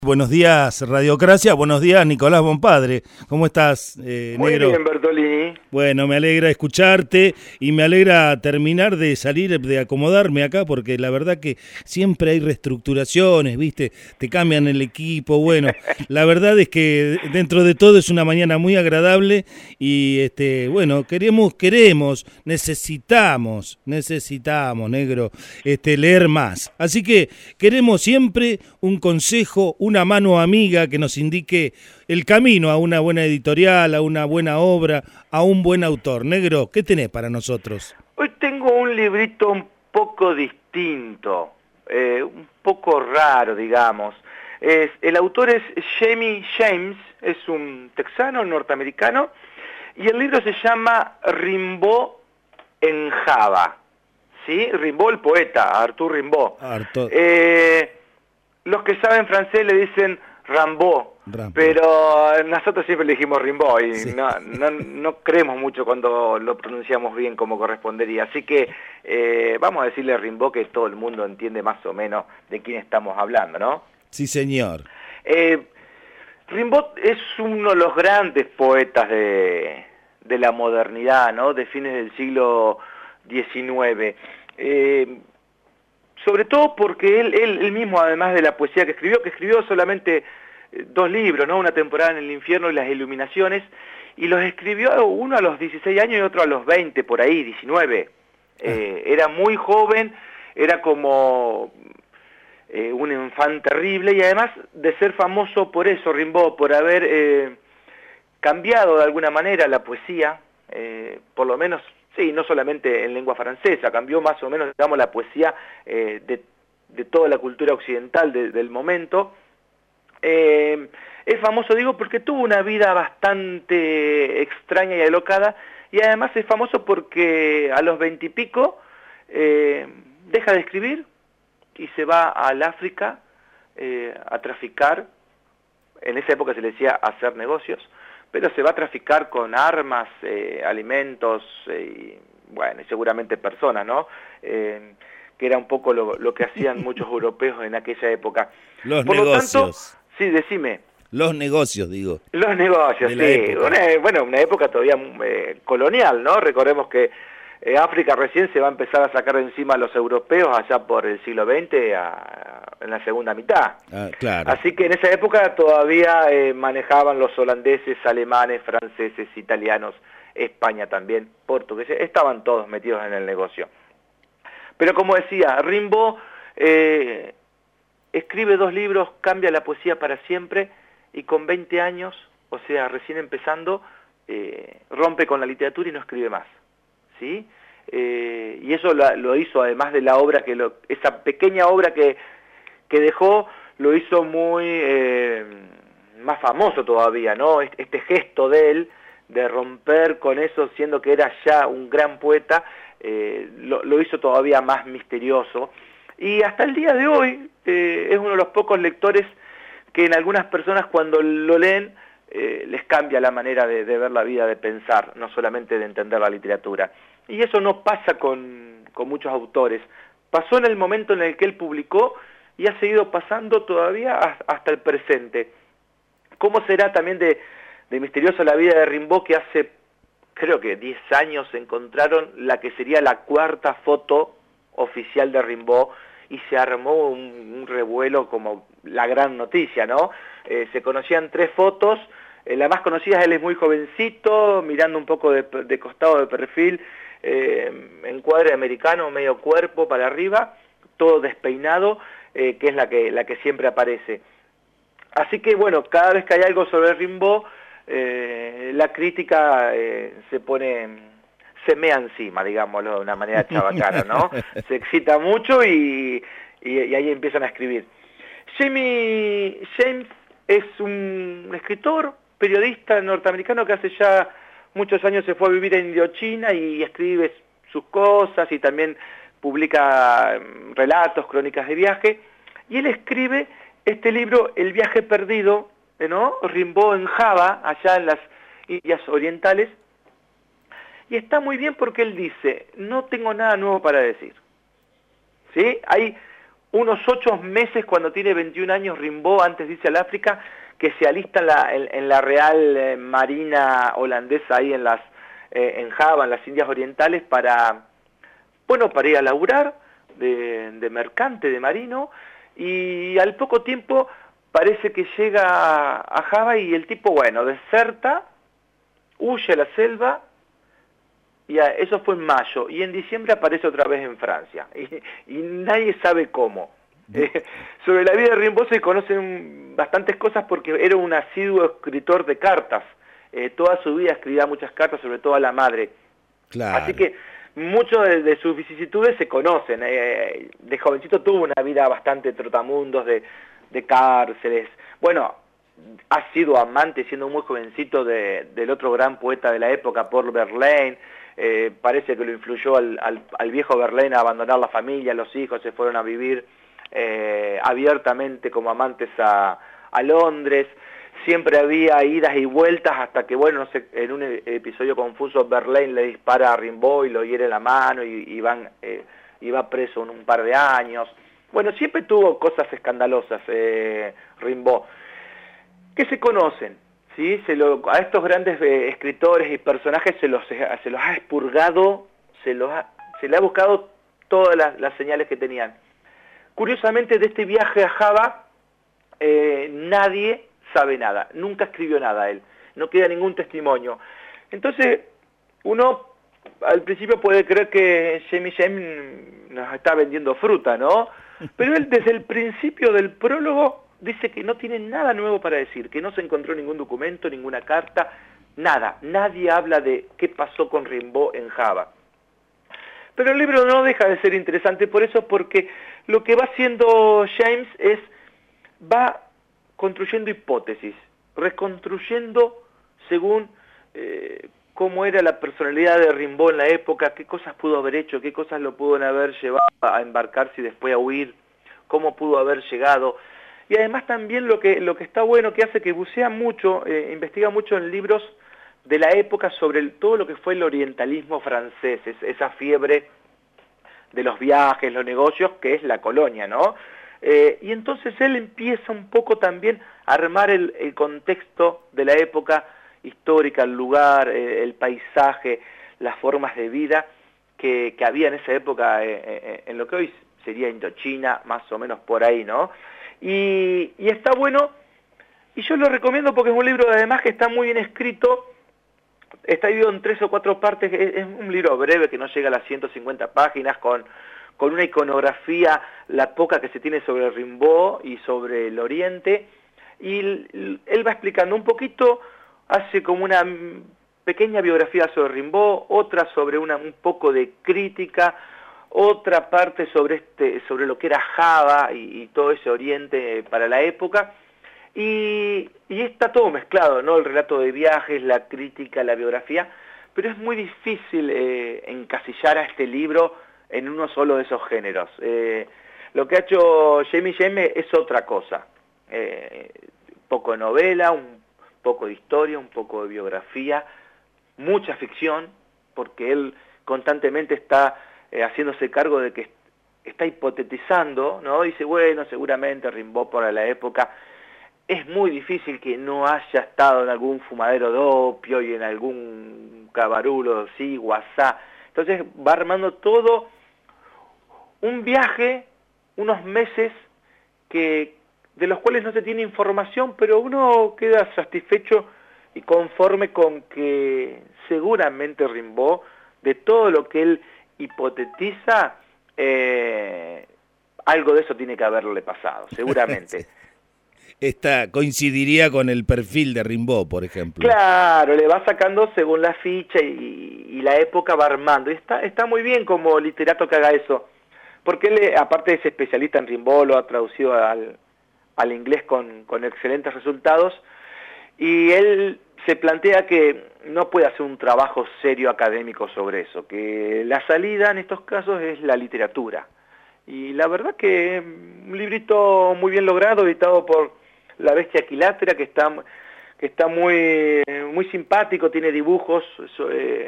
Buenos días, Radiocracia. Buenos días, Nicolás Bonpadre. ¿Cómo estás, Muy negro? bien, Bertolini. Bueno, me alegra escucharte y me alegra terminar de salir, de acomodarme acá, porque la verdad que siempre hay reestructuraciones, ¿viste? Te cambian el equipo. Bueno, la verdad es que dentro de todo es una mañana muy agradable y, bueno, necesitamos, negro, leer más. Así que queremos siempre un consejo, una mano amiga que nos indique el camino a una buena editorial, a una buena obra, a un buen autor. Negro, ¿qué tenés para nosotros? Hoy tengo un librito un poco distinto, un poco raro, digamos. El autor es Jamie James, es un texano norteamericano, y el libro se llama Rimbaud en Java. ¿Sí? Rimbaud, el poeta, Arthur Rimbaud. Los que saben francés le dicen Rimbaud, pero nosotros siempre le dijimos Rimbaud y sí. no creemos mucho cuando lo pronunciamos bien como correspondería. Así que vamos a decirle Rimbaud, que todo el mundo entiende más o menos de quién estamos hablando, ¿no? Sí, señor. Rimbaud es uno de los grandes poetas de la modernidad, ¿no? De fines del siglo XIX. Sobre todo porque él mismo, además de la poesía que escribió solamente 2 libros, ¿no? Una temporada en el infierno y Las Iluminaciones, y los escribió uno a los 16 años y otro a los 20, por ahí, 19. Era muy joven, era como un infante terrible, y además de ser famoso por eso, Rimbaud, por haber cambiado de alguna manera la poesía, por lo menos. Sí, no solamente en lengua francesa, cambió más o menos, digamos, la poesía de toda la cultura occidental del momento. Es famoso, digo, porque tuvo una vida bastante extraña y alocada, y además es famoso porque a los 20 y pico deja de escribir y se va al África a traficar. En esa época se le decía hacer negocios, pero se va a traficar con armas, alimentos, y bueno, y seguramente personas, ¿no? Que era un poco lo que hacían muchos europeos en aquella época. Los negocios. Lo tanto, sí, decime. Los negocios, digo. Los negocios, sí. Una época todavía colonial, ¿no? Recordemos que África recién se va a empezar a sacar de encima a los europeos allá por el siglo XX, en la segunda mitad. Claro. Así que en esa época todavía manejaban los holandeses, alemanes, franceses, italianos, España también, portugueses, estaban todos metidos en el negocio. Pero como decía, Rimbaud escribe 2 libros, cambia la poesía para siempre, y con 20 años, o sea, recién empezando, rompe con la literatura y no escribe más. ¿Sí? Y eso lo hizo, además de la obra, esa pequeña obra que dejó, lo hizo muy más famoso todavía, ¿no? Este gesto de él, de romper con eso, siendo que era ya un gran poeta, lo hizo todavía más misterioso. Y hasta el día de hoy es uno de los pocos lectores que en algunas personas, cuando lo leen, les cambia la manera de ver la vida, de pensar, no solamente de entender la literatura. Y eso no pasa con muchos autores. Pasó en el momento en el que él publicó y ha seguido pasando todavía hasta el presente. ¿Cómo será también de misteriosa la vida de Rimbaud, que hace, creo que 10 años, encontraron la que sería la 4ª foto oficial de Rimbaud, y se armó un revuelo como la gran noticia, ¿no? Se conocían 3 fotos, la más conocida es él es muy jovencito, mirando un poco de costado, de perfil, encuadre americano, medio cuerpo para arriba, todo despeinado, que es la que siempre aparece. Así que bueno, cada vez que hay algo sobre Rimbaud, la crítica se mea encima, digámoslo de una manera chabacana, ¿no? Se excita mucho y ahí empiezan a escribir. Jamie James es un escritor, periodista norteamericano que hace ya muchos años se fue a vivir en Indochina y escribe sus cosas y también publica relatos, crónicas de viaje. Y él escribe este libro, El viaje perdido, ¿no? Rimbaud en Java, allá en las Indias Orientales. Y está muy bien porque él dice, no tengo nada nuevo para decir. ¿Sí? Hay unos 8 meses cuando tiene 21 años Rimbaud, antes de irse al África, que se alista en la Real Marina holandesa ahí en Java, en las Indias Orientales, para ir a laburar de mercante, de marino, y al poco tiempo parece que llega a Java y el tipo, deserta, huye a la selva, y eso fue en mayo, y en diciembre aparece otra vez en Francia, y nadie sabe cómo. Sobre la vida de Rimbaud se conocen bastantes cosas porque era un asiduo escritor de cartas. Toda su vida escribía muchas cartas, sobre todo a la madre. Claro. Así que muchos de sus vicisitudes se conocen. De jovencito tuvo una vida bastante trotamundos, de cárceles. Bueno, ha sido amante, siendo muy jovencito, del otro gran poeta de la época, Paul Verlaine. Parece que lo influyó al viejo Verlaine a abandonar la familia, los hijos se fueron a vivir abiertamente como amantes a Londres. Siempre había idas y vueltas hasta que, en un episodio confuso Verlaine le dispara a Rimbaud y lo hiere en la mano y va preso un par de años. Bueno, siempre tuvo cosas escandalosas Rimbaud, que se conocen, ¿sí? A estos grandes escritores y personajes se los ha expurgado, se le ha buscado todas las señales que tenían. Curiosamente, de este viaje a Java, nadie sabe nada, nunca escribió nada él, no queda ningún testimonio. Entonces, uno al principio puede creer que Jamie James nos está vendiendo fruta, ¿no? Pero él desde el principio del prólogo dice que no tiene nada nuevo para decir, que no se encontró ningún documento, ninguna carta, nada. Nadie habla de qué pasó con Rimbaud en Java. Pero el libro no deja de ser interesante por eso, porque lo que va haciendo James va construyendo hipótesis, reconstruyendo según cómo era la personalidad de Rimbaud en la época, qué cosas pudo haber hecho, qué cosas lo pudo haber llevado a embarcarse y después a huir, cómo pudo haber llegado. Y además también lo que está bueno, que hace que bucea mucho, investiga mucho en libros de la época sobre todo lo que fue el orientalismo francés, esa fiebre de los viajes, los negocios, que es la colonia, ¿no? Y entonces él empieza un poco también a armar el contexto de la época histórica, el lugar, el paisaje, las formas de vida que había en esa época en lo que hoy sería Indochina, más o menos por ahí, ¿no? Y está bueno, y yo lo recomiendo porque es un libro además que está muy bien escrito. Está dividido en 3 o 4 partes, es un libro breve que no llega a las 150 páginas, con una iconografía, la poca que se tiene sobre Rimbaud y sobre el Oriente, y él va explicando un poquito, hace como una pequeña biografía sobre Rimbaud, otra sobre un poco de crítica, otra parte sobre lo que era Java y todo ese Oriente para la época. Y está todo mezclado, ¿no? El relato de viajes, la crítica, la biografía, pero es muy difícil encasillar a este libro en uno solo de esos géneros. Lo que ha hecho Jamie James es otra cosa. Un poco de novela, un poco de historia, un poco de biografía, mucha ficción, porque él constantemente está haciéndose cargo de que está hipotetizando, ¿no? Dice, seguramente Rimbaud para la época. Es muy difícil que no haya estado en algún fumadero de opio y en algún cabarulo, sí, guasá. Entonces va armando todo un viaje, unos meses de los cuales no se tiene información, pero uno queda satisfecho y conforme con que seguramente Rimbaud, de todo lo que él hipotetiza, algo de eso tiene que haberle pasado, seguramente. Coincidiría con el perfil de Rimbaud, por ejemplo. Claro, le va sacando según la ficha y la época va armando. Y está muy bien como literato que haga eso, porque él, aparte es especialista en Rimbaud, lo ha traducido al inglés con excelentes resultados, y él se plantea que no puede hacer un trabajo serio académico sobre eso, que la salida en estos casos es la literatura. Y la verdad que un librito muy bien logrado, editado por La Bestia Equilátera, que está muy simpático, tiene dibujos,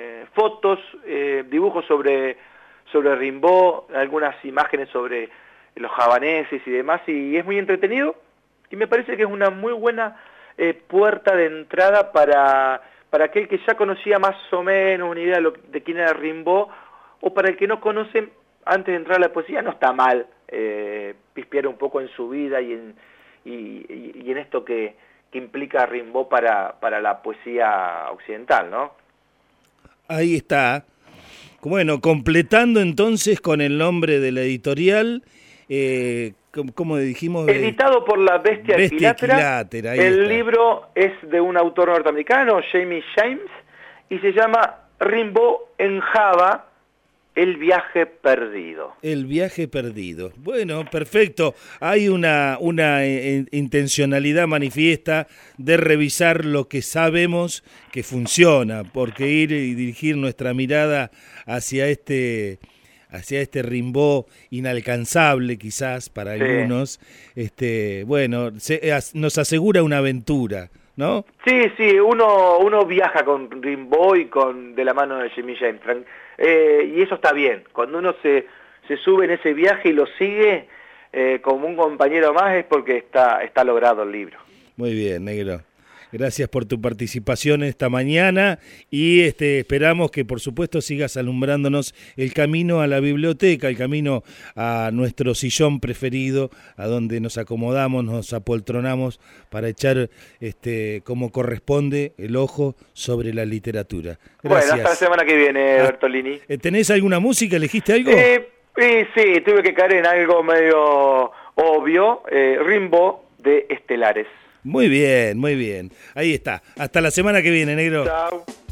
fotos, dibujos sobre Rimbaud, algunas imágenes sobre los javaneses y demás, y es muy entretenido, y me parece que es una muy buena puerta de entrada para aquel que ya conocía más o menos una idea de quién era Rimbaud, o para el que no conoce, antes de entrar a la poesía, no está mal pispear un poco en su vida y en esto que implica Rimbaud para la poesía occidental, ¿no? Ahí está. Bueno, completando entonces con el nombre de la editorial, como dijimos... Editado por La Bestia Equilátera, el libro es de un autor norteamericano, Jamie James, y se llama Rimbaud en Java, El viaje perdido. El viaje perdido. Bueno, perfecto. Hay una intencionalidad manifiesta de revisar lo que sabemos que funciona, porque ir y dirigir nuestra mirada hacia este Rimbaud inalcanzable quizás para algunos, bueno, nos asegura una aventura, ¿no? Sí, uno viaja con Rimbaud y de la mano de Jimmy James, y eso está bien. Cuando uno se sube en ese viaje y lo sigue como un compañero más, es porque está logrado el libro. Muy bien, negro. Gracias por tu participación esta mañana y esperamos que por supuesto sigas alumbrándonos el camino a la biblioteca, el camino a nuestro sillón preferido, a donde nos acomodamos, nos apoltronamos para echar como corresponde el ojo sobre la literatura. Gracias. Bueno, hasta la semana que viene, Bertolini. ¿Tenés alguna música? ¿Elegiste algo? Sí, tuve que caer en algo medio obvio, Rimbaud de Estelares. Muy bien, muy bien. Ahí está. Hasta la semana que viene, negro. Chao.